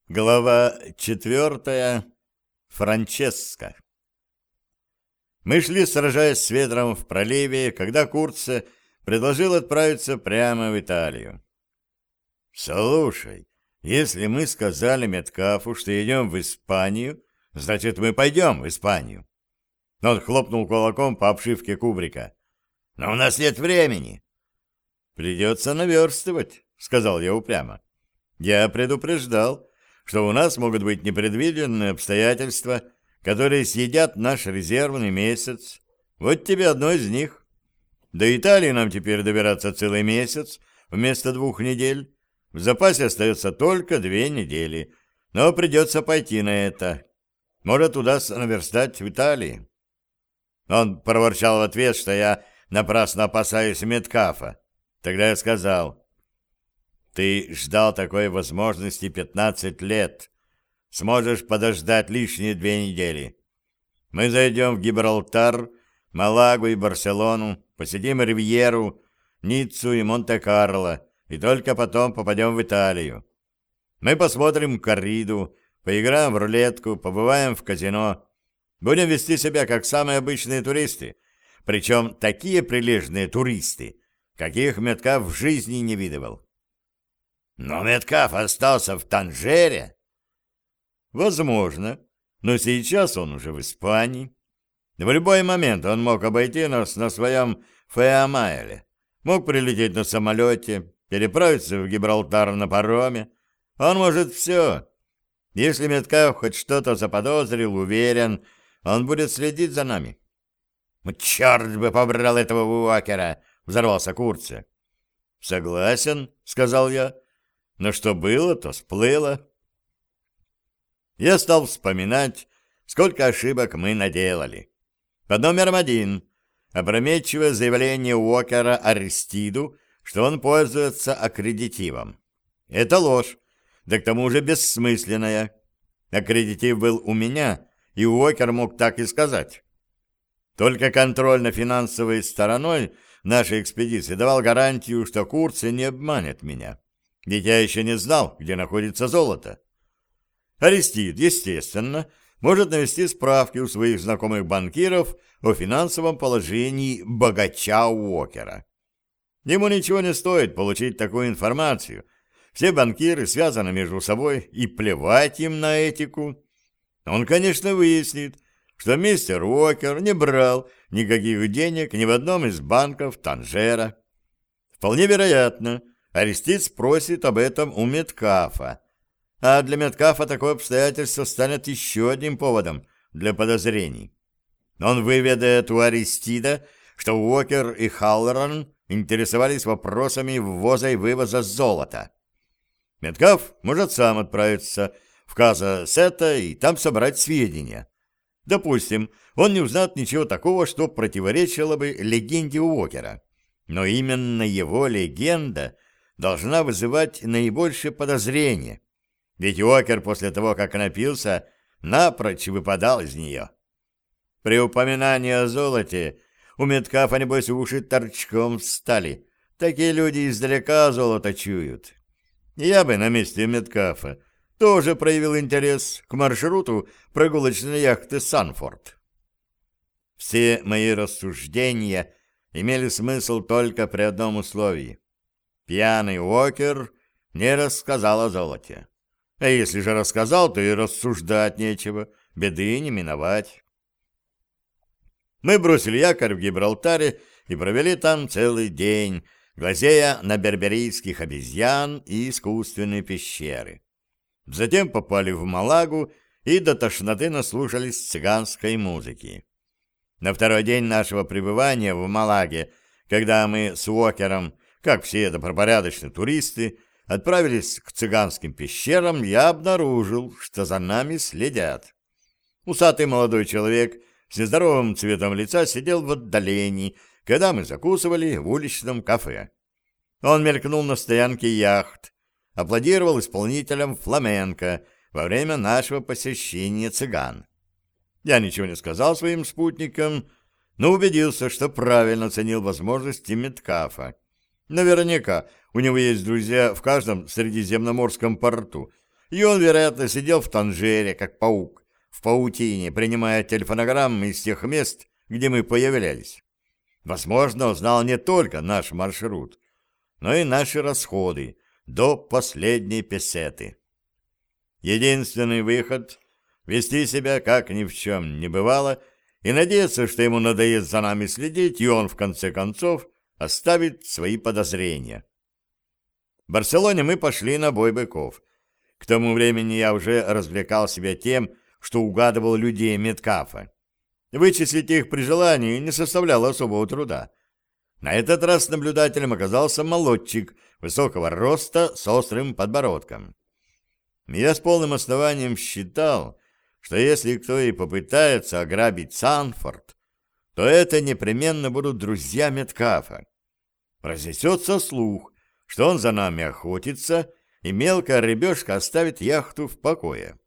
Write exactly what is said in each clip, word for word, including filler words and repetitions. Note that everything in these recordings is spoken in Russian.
Глава четвертая. Франческа. Мы шли, сражаясь с ветром в проливе, когда Курце предложил отправиться прямо в Италию. «Слушай, если мы сказали Меткафу, что идем в Испанию, значит, мы пойдем в Испанию». Он хлопнул кулаком по обшивке кубрика. «Но у нас нет времени». «Придется наверстывать», — сказал я упрямо. «Я предупреждал, что у нас могут быть непредвиденные обстоятельства, которые съедят наш резервный месяц. Вот тебе одно из них. До Италии нам теперь добираться целый месяц вместо двух недель. В запасе остается только две недели, но придется пойти на это. Может, удастся наверстать в Италии». Он проворчал в ответ, что я напрасно опасаюсь Меткафа. Тогда я сказал: «Ты ждал такой возможности пятнадцать лет. Сможешь подождать лишние две недели. Мы зайдем в Гибралтар, Малагу и Барселону, посетим Ривьеру, Ниццу и Монте-Карло, и только потом попадем в Италию. Мы посмотрим корриду, поиграем в рулетку, побываем в казино. Будем вести себя как самые обычные туристы, причем такие прилежные туристы, каких Меткаф в жизни не видывал». «Но Меткаф остался в Танжере?» «Возможно, но сейчас он уже в Испании. В любой момент он мог обойти нас на своем Феамайле, мог прилететь на самолете, переправиться в Гибралтар на пароме. Он может все. Если Меткаф хоть что-то заподозрил, уверен, он будет следить за нами». «Черт бы побрал этого Уокера!» — взорвался Курце. «Согласен», — сказал я. «Но что было, то сплыло». Я стал вспоминать, сколько ошибок мы наделали. Под номером один — опрометчивое заявление Уокера Аристиду, что он пользуется аккредитивом. Это ложь, да к тому же бессмысленная. Аккредитив был у меня, и Уокер мог так и сказать. Только контрольно-финансовой стороной нашей экспедиции давал гарантию, что Курце не обманет меня. Ведь я еще не знал, где находится золото. Аристид, естественно, может навести справки у своих знакомых банкиров о финансовом положении богача Уокера. Ему ничего не стоит получить такую информацию. Все банкиры связаны между собой, и плевать им на этику. Он, конечно, выяснит, что мистер Уокер не брал никаких денег ни в одном из банков Танжера. Вполне вероятно, Аристид спросит об этом у Меткафа, а для Меткафа такое обстоятельство станет еще одним поводом для подозрений. Он выведает у Аристида, что Уокер и Халлоран интересовались вопросами ввоза и вывоза золота. Меткаф может сам отправиться в Каза-Сета и там собрать сведения. Допустим, он не узнает ничего такого, что противоречило бы легенде Уокера. Но именно его легенда должна вызывать наибольшее подозрение, ведь Уокер после того, как напился, напрочь выпадал из нее. При упоминании о золоте у Меткафа, небось, уши торчком встали. Такие люди издалека золото чуют. Я бы на месте Меткафа тоже проявил интерес к маршруту прогулочной яхты «Санфорд». Все мои рассуждения имели смысл только при одном условии. Пьяный Уокер не рассказал о золоте. А если же рассказал, то и рассуждать нечего, беды не миновать. Мы бросили якорь в Гибралтаре и провели там целый день, глазея на берберийских обезьян и искусственные пещеры. Затем попали в Малагу и до тошноты наслушались цыганской музыки. На второй день нашего пребывания в Малаге, когда мы с Уокером, как все добропорядочные туристы, отправились к цыганским пещерам, я обнаружил, что за нами следят. Усатый молодой человек с нездоровым цветом лица сидел в отдалении, когда мы закусывали в уличном кафе. Он мелькнул на стоянке яхт, аплодировал исполнителям фламенко во время нашего посещения цыган. Я ничего не сказал своим спутникам, но убедился, что правильно оценил возможности Меткафа. Наверняка у него есть друзья в каждом средиземноморском порту, и он, вероятно, сидел в Танжере, как паук, в паутине, принимая телефонограммы из тех мест, где мы появлялись. Возможно, он знал не только наш маршрут, но и наши расходы до последней песеты. Единственный выход — вести себя, как ни в чем не бывало, и надеяться, что ему надоест за нами следить, и он, в конце концов, оставит свои подозрения. В Барселоне мы пошли на бой быков. К тому времени я уже развлекал себя тем, что угадывал людей Меткафа. Вычислить их при желании не составляло особого труда. На этот раз наблюдателем оказался молодчик высокого роста с острым подбородком. Я с полным основанием считал, что если кто и попытается ограбить Санфорд, то это непременно будут друзья Меткафа. Разнесется слух, что он за нами охотится, и мелкая рыбешка оставит яхту в покое.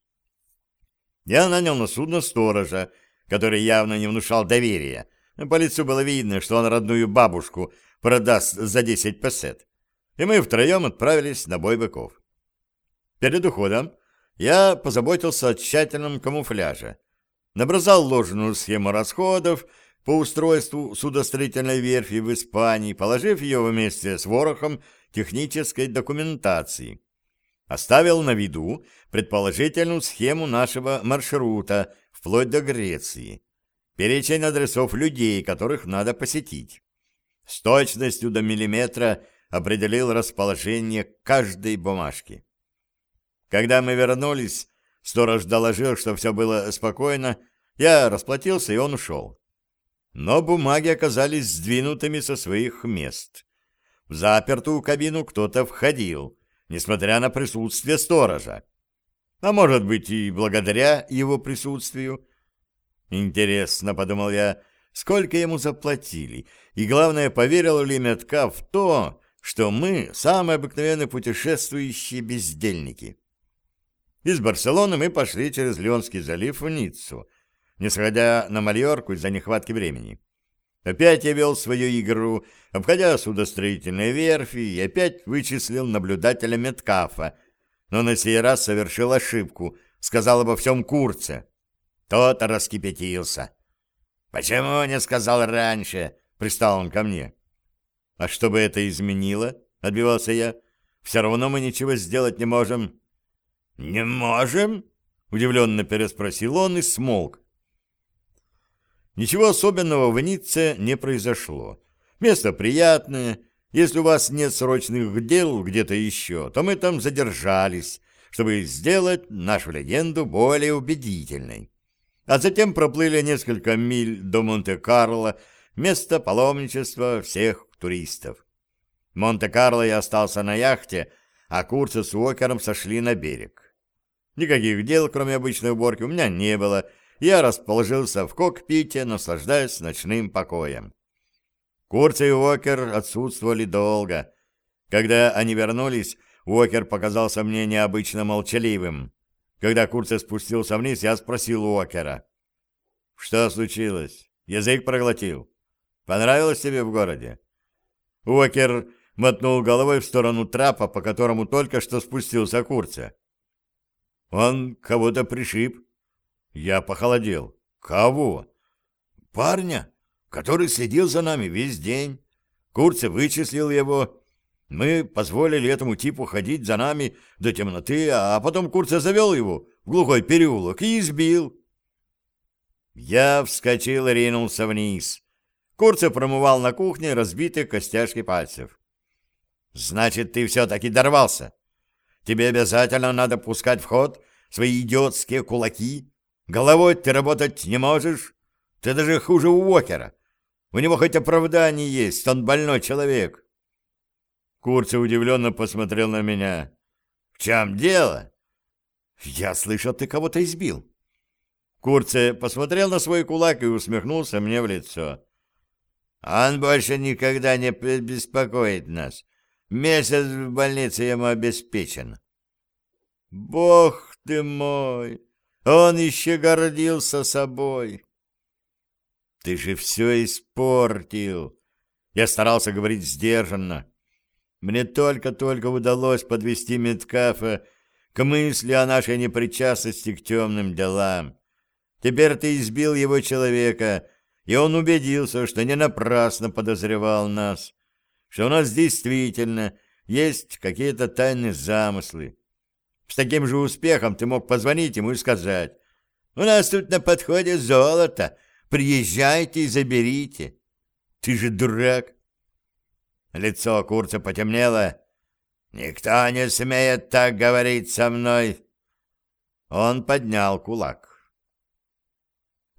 Я нанял на судно сторожа, который явно не внушал доверия. По лицу было видно, что он родную бабушку продаст за десять песет. И мы втроем отправились на бой быков. Перед уходом я позаботился о тщательном камуфляже. Набросал ложную схему расходов по устройству судостроительной верфи в Испании, положив ее вместе с ворохом технической документации. Оставил на виду предположительную схему нашего маршрута вплоть до Греции, перечень адресов людей, которых надо посетить. С точностью до миллиметра определил расположение каждой бумажки. Когда мы вернулись, сторож доложил, что все было спокойно, я расплатился, и он ушел. Но бумаги оказались сдвинутыми со своих мест. В запертую кабину кто-то входил, несмотря на присутствие сторожа. А может быть, и благодаря его присутствию. Интересно, подумал я, сколько ему заплатили, и, главное, поверил ли Меткаф в то, что мы самые обыкновенные путешествующие бездельники. Из Барселоны мы пошли через Леонский залив в Ниццу, не сходя на Мальорку из-за нехватки времени. Опять я вел свою игру, обходя судостроительные верфи, и опять вычислил наблюдателя Меткафа, но на сей раз совершил ошибку, сказал обо всем Курце. Тот раскипятился. «Почему не сказал раньше?» — пристал он ко мне. «А что бы это изменило?» — отбивался я. «Все равно мы ничего сделать не можем». «Не можем?» — удивленно переспросил он и смолк. Ничего особенного в Ницце не произошло. Место приятное. Если у вас нет срочных дел где-то еще, то мы там задержались, чтобы сделать нашу легенду более убедительной. А затем проплыли несколько миль до Монте-Карло, место паломничества всех туристов. В Монте-Карло я остался на яхте, а Курце с Уокером сошли на берег. Никаких дел, кроме обычной уборки, у меня не было. Я расположился в кокпите, наслаждаясь ночным покоем. Курце и Уокер отсутствовали долго. Когда они вернулись, Уокер показался мне необычно молчаливым. Когда Курце спустился вниз, я спросил Уокера: «Что случилось? Язык проглотил? Понравилось тебе в городе?» Уокер мотнул головой в сторону трапа, по которому только что спустился Курце. «Он кого-то пришиб». Я похолодел. «Кого?» «Парня, который следил за нами весь день. Курце вычислил его. Мы позволили этому типу ходить за нами до темноты, а потом Курце завел его в глухой переулок и избил». Я вскочил и ринулся вниз. Курце промывал на кухне разбитые костяшки пальцев. «Значит, ты все-таки дорвался? Тебе обязательно надо пускать в ход свои идиотские кулаки? Головой ты работать не можешь? Ты даже хуже Уокера. У него хоть оправдание есть, он больной человек». Курце удивленно посмотрел на меня. «В чем дело?» «Я слышал, ты кого-то избил». Курце посмотрел на свой кулак и усмехнулся мне в лицо. «Он больше никогда не беспокоит нас. Месяц в больнице ему обеспечен». «Бог ты мой! Он еще гордился собой». «Ты же все испортил!» Я старался говорить сдержанно. Мне только-только удалось подвести Меткафа к мысли о нашей непричастности к темным делам. Теперь ты избил его человека, и он убедился, что не напрасно подозревал нас, что у нас действительно есть какие-то тайные замыслы. С таким же успехом ты мог позвонить ему и сказать: «У нас тут на подходе золото, приезжайте и заберите». Ты же дурак. Лицо Курца потемнело. «Никто не смеет так говорить со мной». Он поднял кулак.